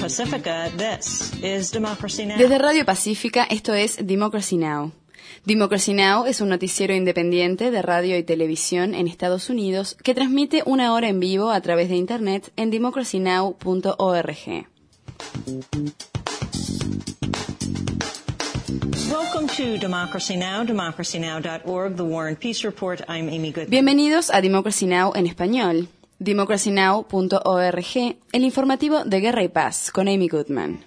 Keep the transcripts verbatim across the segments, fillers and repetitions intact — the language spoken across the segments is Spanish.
Pacifica, this is Democracy Now! Desde Radio Pacífica, esto es Democracy Now! Democracy Now! Es un noticiero independiente de radio y televisión en Estados Unidos que transmite una hora en vivo a través de Internet en democracy now punto org. Welcome to Democracy Now!, democracy now dot org, The War and Peace Report. I'm Amy Goodman. Bienvenidos a Democracy Now! En español. democracy now punto org, el informativo de Guerra y Paz, con Amy Goodman.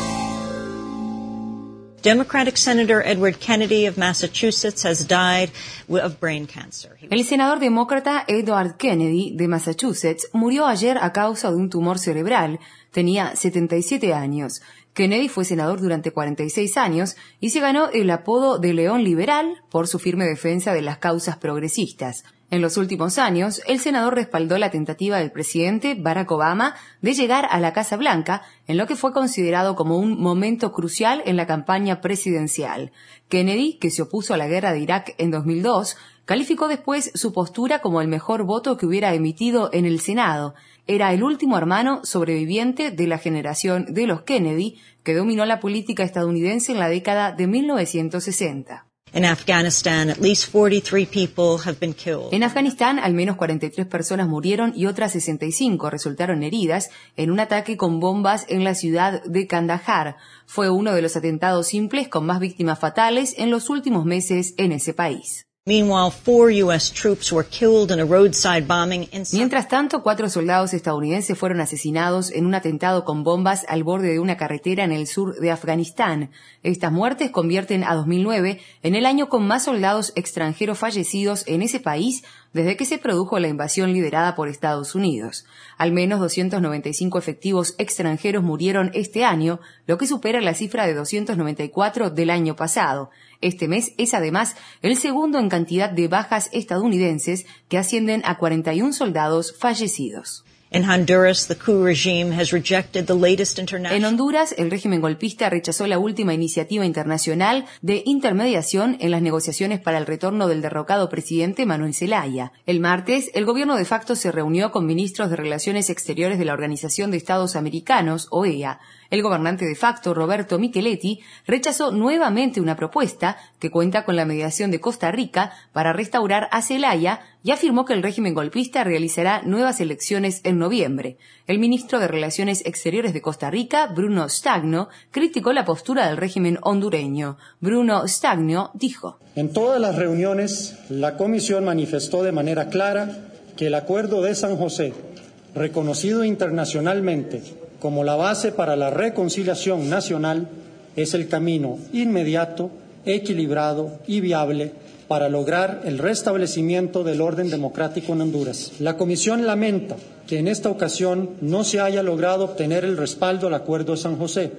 Democratic Senator Edward Kennedy of Massachusetts has died of brain cancer. El senador demócrata Edward Kennedy de Massachusetts murió ayer a causa de un tumor cerebral. Tenía setenta y siete años. Kennedy fue senador durante cuarenta y seis años y se ganó el apodo de León Liberal por su firme defensa de las causas progresistas. En los últimos años, el senador respaldó la tentativa del presidente Barack Obama de llegar a la Casa Blanca, en lo que fue considerado como un momento crucial en la campaña presidencial. Kennedy, que se opuso a la guerra de Irak en dos mil dos, calificó después su postura como el mejor voto que hubiera emitido en el Senado. Era el último hermano sobreviviente de la generación de los Kennedy, que dominó la política estadounidense en la década de mil novecientos sesenta. In Afghanistan, at least forty-three people have been killed. En Afganistán, al menos cuarenta y tres personas murieron y otras sesenta y cinco resultaron heridas en un ataque con bombas en la ciudad de Kandahar. Fue uno de los atentados simples con más víctimas fatales en los últimos meses en ese país. Meanwhile, four U S troops were killed in a roadside bombing in Mientras tanto, cuatro soldados estadounidenses fueron asesinados en un atentado con bombas al borde de una carretera en el sur de Afganistán. Estas muertes convierten a dos mil nueve en el año con más soldados extranjeros fallecidos en ese país desde que se produjo la invasión liderada por Estados Unidos. Al menos doscientos noventa y cinco efectivos extranjeros murieron este año, lo que supera la cifra de doscientos noventa y cuatro del año pasado. Este mes es además el segundo en cantidad de bajas estadounidenses, que ascienden a cuarenta y uno soldados fallecidos. In Honduras, the coup regime has rejected the latest international... En Honduras, el régimen golpista rechazó la última iniciativa internacional de intermediación en las negociaciones para el retorno del derrocado presidente Manuel Zelaya. El martes, el gobierno de facto se reunió con ministros de Relaciones Exteriores de la Organización de Estados Americanos, O E A. El gobernante de facto, Roberto Micheletti, rechazó nuevamente una propuesta que cuenta con la mediación de Costa Rica para restaurar a Zelaya y afirmó que el régimen golpista realizará nuevas elecciones en noviembre. El ministro de Relaciones Exteriores de Costa Rica, Bruno Stagno, criticó la postura del régimen hondureño. Bruno Stagno dijo: En todas las reuniones, la Comisión manifestó de manera clara que el Acuerdo de San José, reconocido internacionalmente como la base para la reconciliación nacional, es el camino inmediato, equilibrado y viable para lograr el restablecimiento del orden democrático en Honduras. La Comisión lamenta que en esta ocasión no se haya logrado obtener el respaldo al Acuerdo de San José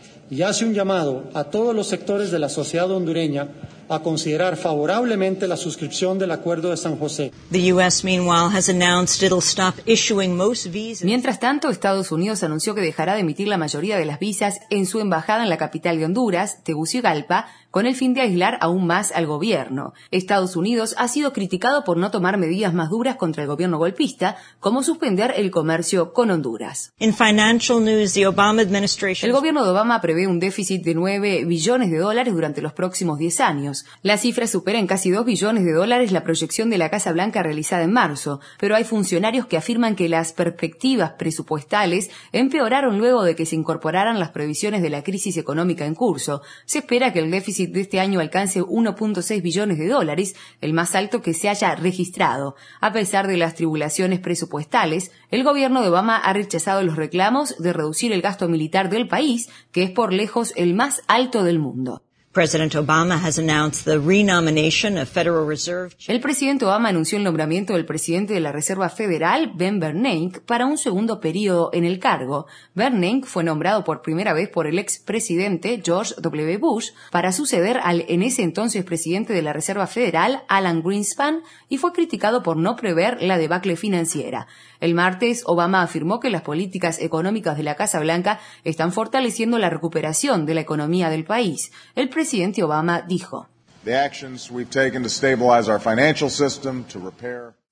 y hace un llamado a todos los sectores de la sociedad hondureña a considerar favorablemente la suscripción del Acuerdo de San José. The U S, meanwhile, has announced it'll stop issuing most visas. Mientras tanto, Estados Unidos anunció que dejará de emitir la mayoría de las visas en su embajada en la capital de Honduras, Tegucigalpa, con el fin de aislar aún más al gobierno. Estados Unidos ha sido criticado por no tomar medidas más duras contra el gobierno golpista, como suspender el comercio con Honduras. In financial news, the Obama administration... El gobierno de Obama prevé un déficit de nueve billones de dólares durante los próximos diez años. La cifra supera en casi dos billones de dólares la proyección de la Casa Blanca realizada en marzo, pero hay funcionarios que afirman que las perspectivas presupuestales empeoraron luego de que se incorporaran las previsiones de la crisis económica en curso. Se espera que el déficit de este año alcance uno punto seis billones de dólares, el más alto que se haya registrado. A pesar de las tribulaciones presupuestales, el gobierno de Obama ha rechazado los reclamos de reducir el gasto militar del país, que es por lejos el más alto del mundo. President Obama has announced the renomination of Federal Reserve. El presidente Obama anunció el nombramiento del presidente de la Reserva Federal, Ben Bernanke, para un segundo periodo en el cargo. Bernanke fue nombrado por primera vez por el expresidente George W. Bush para suceder al en ese entonces presidente de la Reserva Federal, Alan Greenspan, y fue criticado por no prever la debacle financiera. El martes, Obama afirmó que las políticas económicas de la Casa Blanca están fortaleciendo la recuperación de la economía del país. El presidente Obama dijo: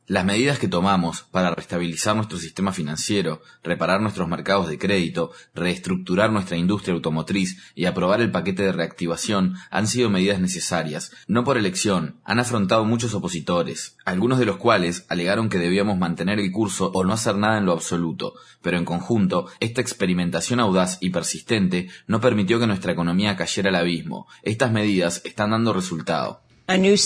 Las medidas que tomamos para restabilizar nuestro sistema financiero, reparar nuestros mercados de crédito, reestructurar nuestra industria automotriz y aprobar el paquete de reactivación han sido medidas necesarias, no por elección, han afrontado muchos opositores, algunos de los cuales alegaron que debíamos mantener el curso o no hacer nada en lo absoluto, pero en conjunto, esta experimentación audaz y persistente no permitió que nuestra economía cayera al abismo. Estas medidas están dando resultado. Un nuevo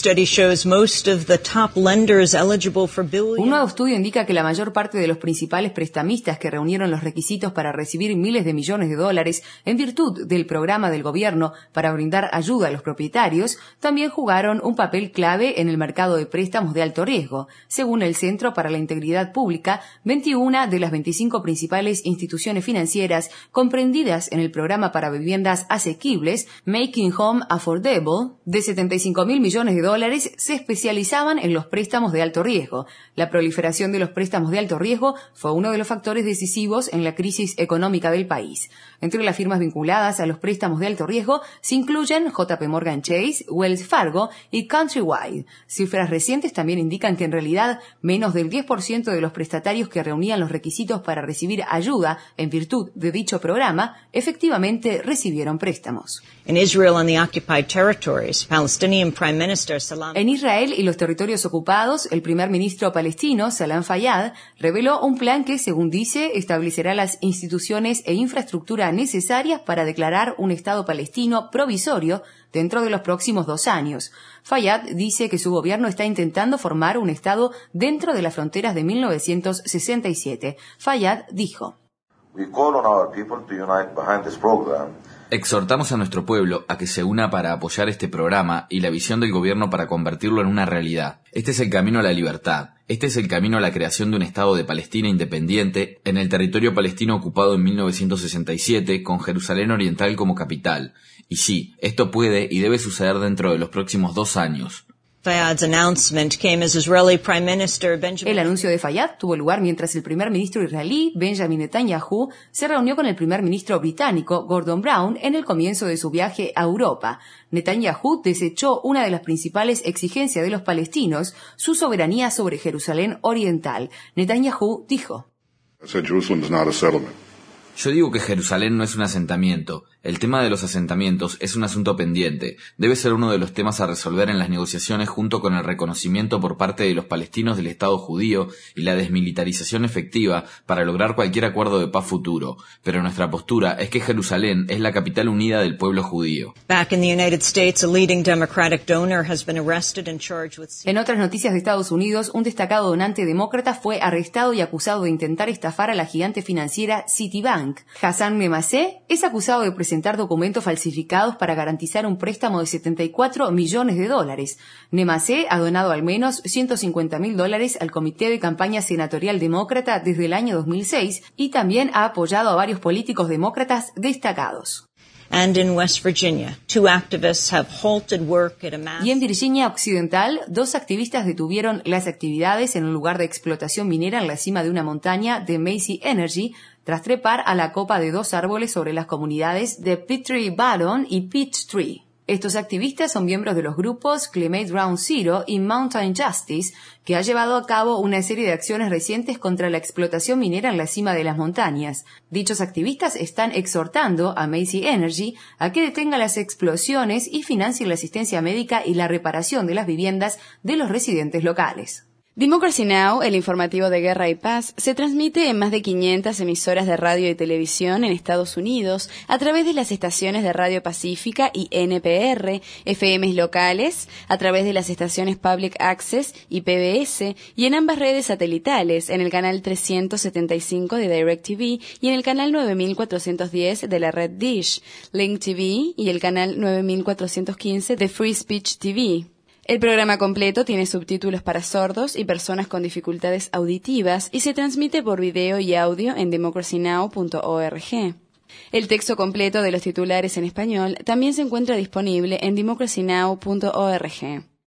estudio indica que la mayor parte de los principales prestamistas que reunieron los requisitos para recibir miles de millones de dólares en virtud del programa del gobierno para brindar ayuda a los propietarios también jugaron un papel clave en el mercado de préstamos de alto riesgo. Según el Centro para la Integridad Pública, veintiuna de las veinticinco principales instituciones financieras comprendidas en el programa para viviendas asequibles Making Home Affordable de setenta y cinco mil millones millones de dólares se especializaban en los préstamos de alto riesgo. La proliferación de los préstamos de alto riesgo fue uno de los factores decisivos en la crisis económica del país. Entre las firmas vinculadas a los préstamos de alto riesgo se incluyen J P Morgan Chase, Wells Fargo y Countrywide. Cifras recientes también indican que en realidad menos del diez por ciento de los prestatarios que reunían los requisitos para recibir ayuda en virtud de dicho programa efectivamente recibieron préstamos. En Israel and the occupied territories, Palestinian Prime Minister Salam En Israel y los territorios ocupados, el primer ministro palestino, Salam Fayyad, reveló un plan que, según dice, establecerá las instituciones e infraestructura necesarias para declarar un Estado palestino provisorio dentro de los próximos dos años. Fayyad dice que su gobierno está intentando formar un Estado dentro de las fronteras de mil novecientos sesenta y siete. Fayyad dijo: We call on our people to unite behind this program. Exhortamos a nuestro pueblo a que se una para apoyar este programa y la visión del gobierno para convertirlo en una realidad. Este es el camino a la libertad. Este es el camino a la creación de un Estado de Palestina independiente en el territorio palestino ocupado en mil novecientos sesenta y siete, con Jerusalén Oriental como capital. Y sí, esto puede y debe suceder dentro de los próximos dos años. Fayyad's announcement came as Israeli Prime Minister Benjamin El anuncio de Fayyad tuvo lugar mientras el primer ministro israelí, Benjamin Netanyahu, se reunió con el primer ministro británico, Gordon Brown, en el comienzo de su viaje a Europa. Netanyahu desechó una de las principales exigencias de los palestinos, su soberanía sobre Jerusalén Oriental. Netanyahu dijo: I said Jerusalem is not a settlement. Yo digo que Jerusalén no es un asentamiento. El tema de los asentamientos es un asunto pendiente. Debe ser uno de los temas a resolver en las negociaciones junto con el reconocimiento por parte de los palestinos del Estado judío y la desmilitarización efectiva para lograr cualquier acuerdo de paz futuro. Pero nuestra postura es que Jerusalén es la capital unida del pueblo judío. Back in the United States, a leading Democratic donor has been arrested and charged with... En otras noticias de Estados Unidos, un destacado donante demócrata fue arrestado y acusado de intentar estafar a la gigante financiera Citibank. Hassan Nemaseh es acusado de presentar documentos falsificados para garantizar un préstamo de setenta y cuatro millones de dólares. Nemaseh ha donado al menos ciento cincuenta mil dólares al Comité de Campaña Senatorial Demócrata desde el año dos mil seis y también ha apoyado a varios políticos demócratas destacados. And in West Virginia, two activists have halted work at a mass... Y en Virginia Occidental, dos activistas detuvieron las actividades en un lugar de explotación minera en la cima de una montaña de Macy Energy tras trepar a la copa de dos árboles sobre las comunidades de Peachtree Bottom y Peachtree. Estos activistas son miembros de los grupos Climate Ground Zero y Mountain Justice, que ha llevado a cabo una serie de acciones recientes contra la explotación minera en la cima de las montañas. Dichos activistas están exhortando a Macy Energy a que detenga las explosiones y financie la asistencia médica y la reparación de las viviendas de los residentes locales. Democracy Now!, el informativo de Guerra y Paz, se transmite en más de quinientas emisoras de radio y televisión en Estados Unidos a través de las estaciones de Radio Pacífica y N P R, F Ms locales, a través de las estaciones Public Access y P B S, y en ambas redes satelitales, en el canal trescientos setenta y cinco de DirecTV y en el canal nueve mil cuatrocientos diez de la red Dish, Link T V y el canal nueve mil cuatrocientos quince de Free Speech T V. El programa completo tiene subtítulos para sordos y personas con dificultades auditivas y se transmite por video y audio en democracy now punto org. El texto completo de los titulares en español también se encuentra disponible en democracy now punto org.